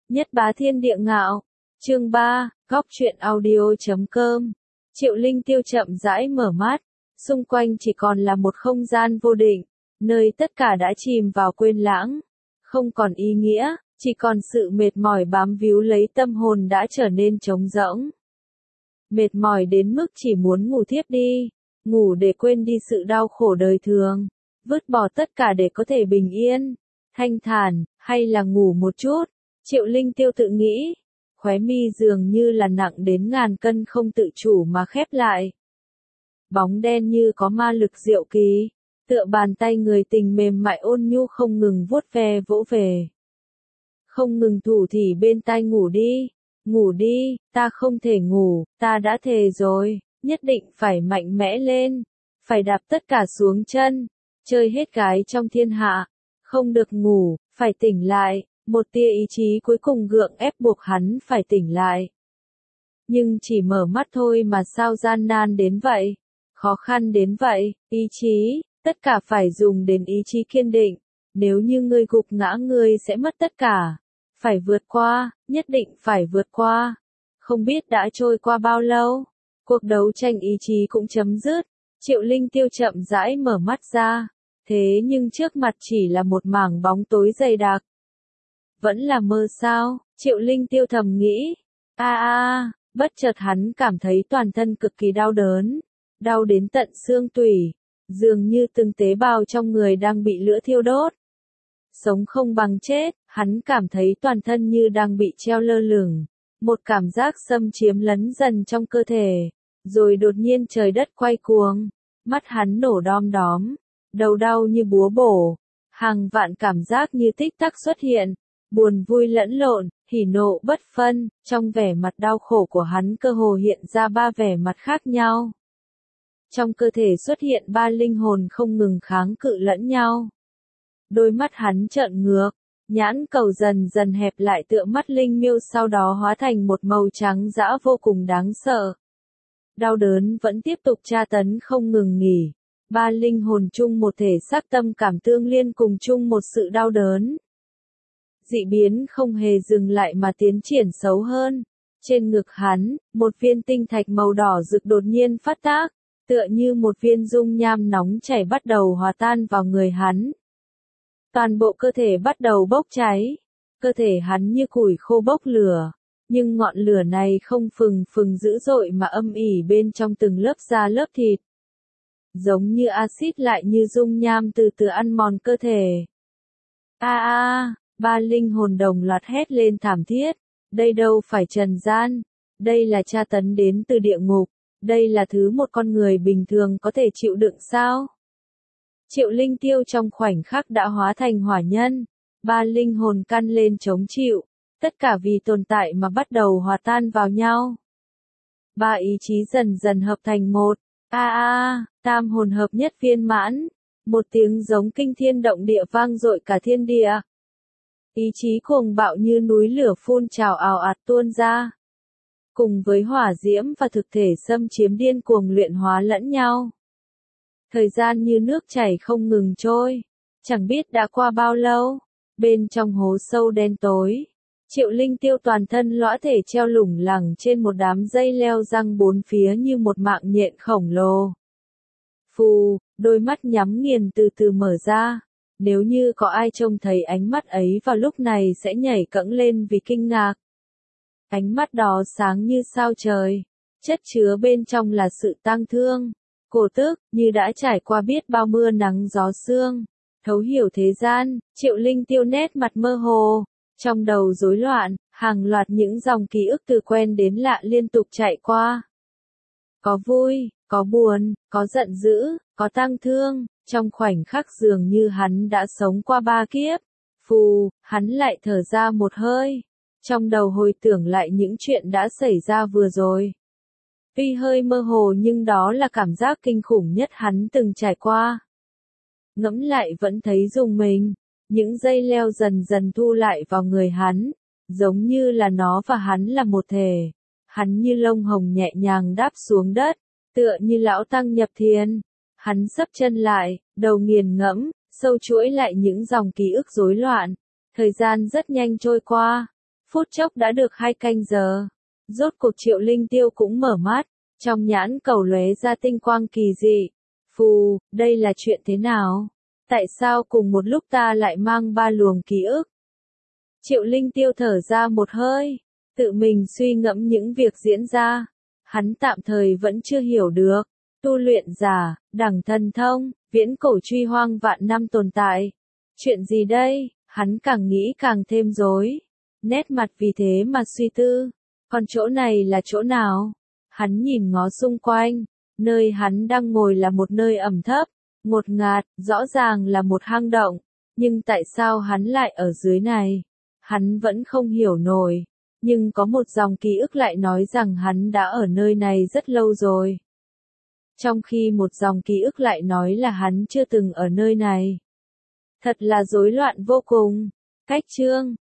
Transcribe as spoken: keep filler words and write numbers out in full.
Nhất bá thiên địa ngạo. Chương ba, góc truyện audio chấm com. Triệu Linh Tiêu chậm rãi mở mắt, xung quanh chỉ còn là một không gian vô định, nơi tất cả đã chìm vào quên lãng, không còn ý nghĩa, chỉ còn sự mệt mỏi bám víu lấy tâm hồn đã trở nên trống rỗng. Mệt mỏi đến mức chỉ muốn ngủ thiếp đi, ngủ để quên đi sự đau khổ đời thường, vứt bỏ tất cả để có thể bình yên, thanh thản, hay là ngủ một chút. Triệu Linh Tiêu tự nghĩ, khóe mi dường như là nặng đến ngàn cân không tự chủ mà khép lại. Bóng đen như có ma lực diệu kỳ, tựa bàn tay người tình mềm mại ôn nhu không ngừng vuốt ve vỗ về. Không ngừng thủ thỉ bên tai, ngủ đi, ngủ đi, ta không thể ngủ, ta đã thề rồi, nhất định phải mạnh mẽ lên, phải đạp tất cả xuống chân, chơi hết gái trong thiên hạ, không được ngủ, phải tỉnh lại. Một tia ý chí cuối cùng gượng ép buộc hắn phải tỉnh lại. Nhưng chỉ mở mắt thôi mà sao gian nan đến vậy, khó khăn đến vậy, ý chí, tất cả phải dùng đến ý chí kiên định, nếu như ngươi gục ngã ngươi sẽ mất tất cả, phải vượt qua, nhất định phải vượt qua. Không biết đã trôi qua bao lâu, cuộc đấu tranh ý chí cũng chấm dứt, Triệu Linh Tiêu chậm rãi mở mắt ra, thế nhưng trước mặt chỉ là một mảng bóng tối dày đặc. Vẫn là mơ sao, Triệu Linh Tiêu thầm nghĩ. A a, bất chợt hắn cảm thấy toàn thân cực kỳ đau đớn, đau đến tận xương tủy, dường như từng tế bào trong người đang bị lửa thiêu đốt. Sống không bằng chết, hắn cảm thấy toàn thân như đang bị treo lơ lửng, một cảm giác xâm chiếm lấn dần trong cơ thể, rồi đột nhiên trời đất quay cuồng, mắt hắn nổ đom đóm, đầu đau như búa bổ, hàng vạn cảm giác như tích tắc xuất hiện. Buồn vui lẫn lộn, hỉ nộ bất phân, trong vẻ mặt đau khổ của hắn cơ hồ hiện ra ba vẻ mặt khác nhau. Trong cơ thể xuất hiện ba linh hồn không ngừng kháng cự lẫn nhau. Đôi mắt hắn trợn ngược, nhãn cầu dần dần hẹp lại tựa mắt linh miêu, sau đó hóa thành một màu trắng dã vô cùng đáng sợ. Đau đớn vẫn tiếp tục tra tấn không ngừng nghỉ. Ba linh hồn chung một thể xác, tâm cảm tương liên, cùng chung một sự đau đớn. Dị biến không hề dừng lại mà tiến triển xấu hơn. Trên ngực hắn, một viên tinh thạch màu đỏ rực đột nhiên phát tác, tựa như một viên dung nham nóng chảy bắt đầu hòa tan vào người hắn. Toàn bộ cơ thể bắt đầu bốc cháy, cơ thể hắn như củi khô bốc lửa, nhưng ngọn lửa này không phừng phừng dữ dội mà âm ỉ bên trong từng lớp da lớp thịt. Giống như axit lại như dung nham từ từ ăn mòn cơ thể. A a. Ba linh hồn đồng loạt hét lên thảm thiết, đây đâu phải trần gian, đây là tra tấn đến từ địa ngục, đây là thứ một con người bình thường có thể chịu đựng sao? Triệu Linh Tiêu trong khoảnh khắc đã hóa thành hỏa nhân, ba linh hồn căn lên chống chịu, tất cả vì tồn tại mà bắt đầu hòa tan vào nhau. Ba ý chí dần dần hợp thành một, a a, tam hồn hợp nhất viên mãn, một tiếng giống kinh thiên động địa vang dội cả thiên địa. Ý chí cuồng bạo như núi lửa phun trào ào ạt tuôn ra. Cùng với hỏa diễm và thực thể xâm chiếm điên cuồng luyện hóa lẫn nhau. Thời gian như nước chảy không ngừng trôi. Chẳng biết đã qua bao lâu. Bên trong hố sâu đen tối, Triệu Linh Tiêu toàn thân lõa thể treo lủng lẳng trên một đám dây leo răng bốn phía như một mạng nhện khổng lồ. Phù, đôi mắt nhắm nghiền từ từ mở ra. Nếu như có ai trông thấy ánh mắt ấy vào lúc này sẽ nhảy cẫng lên vì kinh ngạc. Ánh mắt đó sáng như sao trời, chất chứa bên trong là sự tang thương, cổ tức, như đã trải qua biết bao mưa nắng gió sương, thấu hiểu thế gian. Triệu Linh Tiêu nét mặt mơ hồ, trong đầu rối loạn, hàng loạt những dòng ký ức từ quen đến lạ liên tục chạy qua. Có vui, có buồn, có giận dữ, có tang thương. Trong khoảnh khắc dường như hắn đã sống qua ba kiếp. Phù, hắn lại thở ra một hơi. Trong đầu hồi tưởng lại những chuyện đã xảy ra vừa rồi. Tuy hơi mơ hồ nhưng đó là cảm giác kinh khủng nhất hắn từng trải qua. Ngẫm lại vẫn thấy rùng mình. Những dây leo dần dần thu lại vào người hắn. Giống như là nó và hắn là một thể. Hắn như lông hồng nhẹ nhàng đáp xuống đất. Tựa như lão tăng nhập thiền. Hắn sấp chân lại, đầu nghiền ngẫm, sâu chuỗi lại những dòng ký ức rối loạn. Thời gian rất nhanh trôi qua. Phút chốc đã được hai canh giờ. Rốt cuộc Triệu Linh Tiêu cũng mở mắt, trong nhãn cầu lóe ra tinh quang kỳ dị. Phù, đây là chuyện thế nào? Tại sao cùng một lúc ta lại mang ba luồng ký ức? Triệu Linh Tiêu thở ra một hơi, tự mình suy ngẫm những việc diễn ra. Hắn tạm thời vẫn chưa hiểu được. Tu luyện giả, đẳng thần thông, viễn cổ truy hoang vạn năm tồn tại. Chuyện gì đây? Hắn càng nghĩ càng thêm rối. Nét mặt vì thế mà suy tư. Còn chỗ này là chỗ nào? Hắn nhìn ngó xung quanh. Nơi hắn đang ngồi là một nơi ẩm thấp, ngột ngạt, rõ ràng là một hang động. Nhưng tại sao hắn lại ở dưới này? Hắn vẫn không hiểu nổi. Nhưng có một dòng ký ức lại nói rằng hắn đã ở nơi này rất lâu rồi. Trong khi một dòng ký ức lại nói là hắn chưa từng ở nơi này. Thật là rối loạn vô cùng. Cách chương